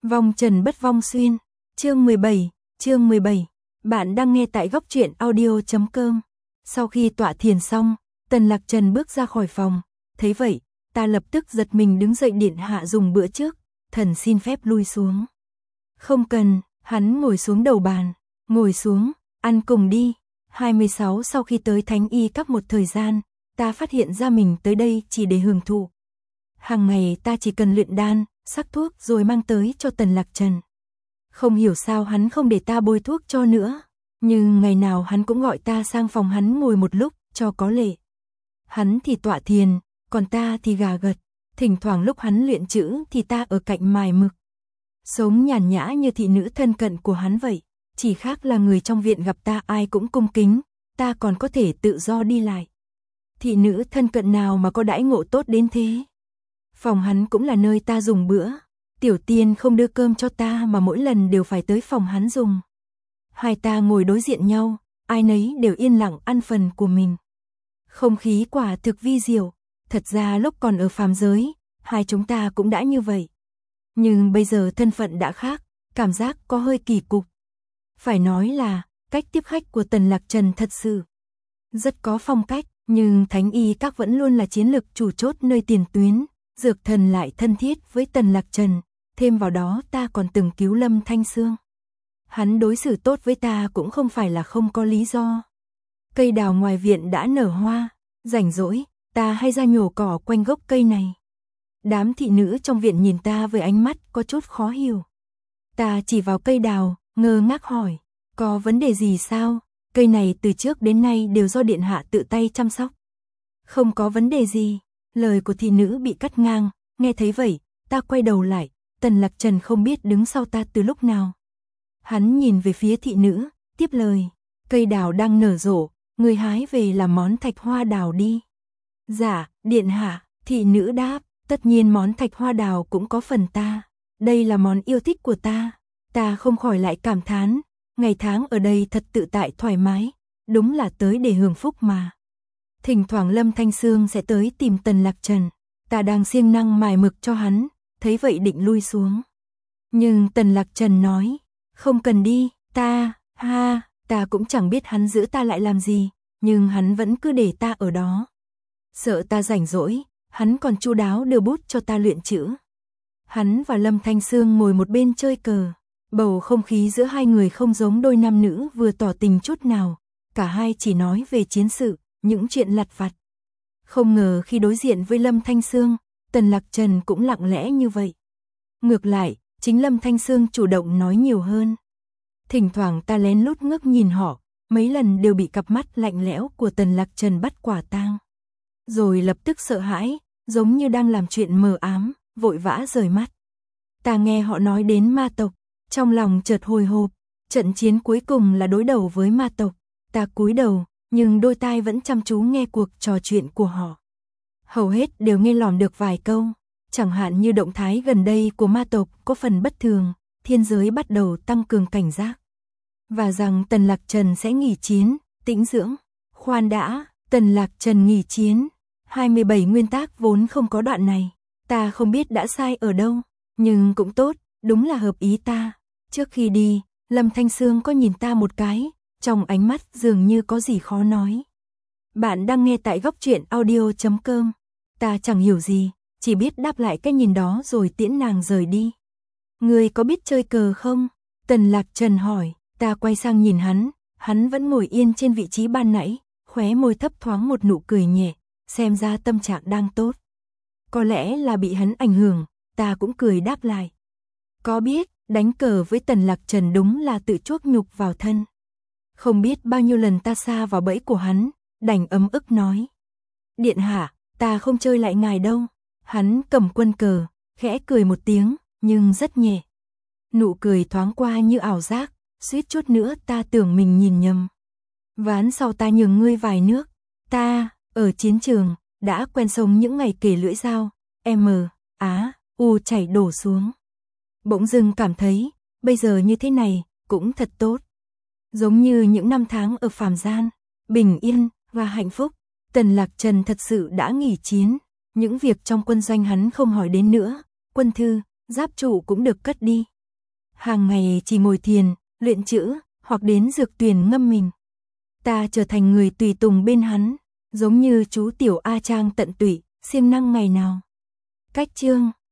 Vong trần bất vong xuyên. Chương 17. Bạn đang nghe tại góc truyện audio.com. Sau khi tọa thiền xong, Tần Lạc Trần bước ra khỏi phòng. Thấy vậy, ta lập tức giật mình đứng dậy, điện hạ dùng bữa trước, thần xin phép lui xuống. Không cần, hắn ngồi xuống đầu bàn. Ngồi xuống, ăn cùng đi. 26 Sau khi tới Thánh Y Các một thời gian, ta phát hiện ra mình tới đây chỉ để hưởng thụ. Hàng ngày ta chỉ cần luyện đan, sắc thuốc rồi mang tới cho Tần Lạc Trần. Không hiểu sao hắn không để ta bôi thuốc cho nữa, nhưng ngày nào hắn cũng gọi ta sang phòng hắn ngồi một lúc cho có lệ. Hắn thì tọa thiền, còn ta thì gà gật, thỉnh thoảng lúc hắn luyện chữ thì ta ở cạnh mài mực. Sống nhàn nhã như thị nữ thân cận của hắn vậy, chỉ khác là người trong viện gặp ta ai cũng cung kính, ta còn có thể tự do đi lại. Thị nữ thân cận nào mà có đãi ngộ tốt đến thế. Phòng hắn cũng là nơi ta dùng bữa. Tiểu Tiên không đưa cơm cho ta mà mỗi lần đều phải tới phòng hắn dùng. Hai ta ngồi đối diện nhau, ai nấy đều yên lặng ăn phần của mình. Không khí quả thực vi diệu. Thật ra lúc còn ở phàm giới, hai chúng ta cũng đã như vậy. Nhưng bây giờ thân phận đã khác, cảm giác có hơi kỳ cục. Phải nói là, cách tiếp khách của Tần Lạc Trần thật sự rất có phong cách, nhưng Thánh Y Các vẫn luôn là chiến lược chủ chốt nơi tiền tuyến. Dược thần lại thân thiết với Tần Lạc Trần, thêm vào đó ta còn từng cứu Lâm Thanh Sương. Hắn đối xử tốt với ta cũng không phải là không có lý do. Cây đào ngoài viện đã nở hoa, rảnh rỗi, ta hay ra nhổ cỏ quanh gốc cây này. Đám thị nữ trong viện nhìn ta với ánh mắt có chút khó hiểu. Ta chỉ vào cây đào, ngơ ngác hỏi, có vấn đề gì sao? Cây này từ trước đến nay đều do điện hạ tự tay chăm sóc. Không có vấn đề gì. Lời của thị nữ bị cắt ngang, nghe thấy vậy, ta quay đầu lại, Tần Lạc Trần không biết đứng sau ta từ lúc nào. Hắn nhìn về phía thị nữ, tiếp lời, cây đào đang nở rộ, người hái về làm món thạch hoa đào đi. Dạ, điện hạ, thị nữ đáp, tất nhiên món thạch hoa đào cũng có phần ta, đây là món yêu thích của ta. Ta không khỏi lại cảm thán, ngày tháng ở đây thật tự tại thoải mái, đúng là tới để hưởng phúc mà. Thỉnh thoảng Lâm Thanh Sương sẽ tới tìm Tần Lạc Trần, ta đang siêng năng mài mực cho hắn, thấy vậy định lui xuống. Nhưng Tần Lạc Trần nói, không cần đi, ta cũng chẳng biết hắn giữ ta lại làm gì, nhưng hắn vẫn cứ để ta ở đó. Sợ ta rảnh rỗi, hắn còn chu đáo đưa bút cho ta luyện chữ. Hắn và Lâm Thanh Sương ngồi một bên chơi cờ, bầu không khí giữa hai người không giống đôi nam nữ vừa tỏ tình chút nào, cả hai chỉ nói về chiến sự. Những chuyện lặt vặt. Không ngờ khi đối diện với Lâm Thanh Sương, Tần Lạc Trần cũng lặng lẽ như vậy. Ngược lại, chính Lâm Thanh Sương chủ động nói nhiều hơn. Thỉnh thoảng ta lén lút ngước nhìn họ, mấy lần đều bị cặp mắt lạnh lẽo của Tần Lạc Trần bắt quả tang. Rồi lập tức sợ hãi, giống như đang làm chuyện mờ ám, vội vã rời mắt. Ta nghe họ nói đến ma tộc, trong lòng chợt hồi hộp, trận chiến cuối cùng là đối đầu với ma tộc. Ta cúi đầu, nhưng đôi tai vẫn chăm chú nghe cuộc trò chuyện của họ. Hầu hết đều nghe lỏm được vài câu, chẳng hạn như động thái gần đây của ma tộc có phần bất thường, thiên giới bắt đầu tăng cường cảnh giác. Và rằng Tần Lạc Trần sẽ nghỉ chiến, tĩnh dưỡng. Khoan đã, Tần Lạc Trần nghỉ chiến. 27 nguyên tác vốn không có đoạn này, ta không biết đã sai ở đâu, nhưng cũng tốt, đúng là hợp ý ta. Trước khi đi, Lâm Thanh Sương có nhìn ta một cái, trong ánh mắt dường như có gì khó nói. Bạn đang nghe tại góc truyện audio.com. Ta chẳng hiểu gì, chỉ biết đáp lại cái nhìn đó rồi tiễn nàng rời đi. Ngươi có biết chơi cờ không? Tần Lạc Trần hỏi, ta quay sang nhìn hắn vẫn ngồi yên trên vị trí ban nãy, khóe môi thấp thoáng một nụ cười nhẹ, xem ra tâm trạng đang tốt. Có lẽ là bị hắn ảnh hưởng, ta cũng cười đáp lại. Có biết, đánh cờ với Tần Lạc Trần đúng là tự chuốc nhục vào thân. Không biết bao nhiêu lần ta sa vào bẫy của hắn, đành ấm ức nói. Điện hạ, ta không chơi lại ngài đâu. Hắn cầm quân cờ, khẽ cười một tiếng, nhưng rất nhẹ. Nụ cười thoáng qua như ảo giác, suýt chút nữa ta tưởng mình nhìn nhầm. Ván sau ta nhường ngươi vài nước. Ta, ở chiến trường, đã quen sống những ngày kề lưỡi dao, U chảy đổ xuống. Bỗng dưng cảm thấy, bây giờ như thế này, cũng thật tốt. Giống như những năm tháng ở phàm gian, bình yên và hạnh phúc. Tần Lạc Trần thật sự đã nghỉ chiến, những việc trong quân doanh hắn không hỏi đến nữa, quân thư, giáp trụ cũng được cất đi, Hàng ngày chỉ ngồi thiền, luyện chữ, hoặc đến dược tuyển ngâm mình. Ta trở thành người tùy tùng bên hắn, giống như chú tiểu A Trang tận tụy, siêng năng ngày nào. Cách chương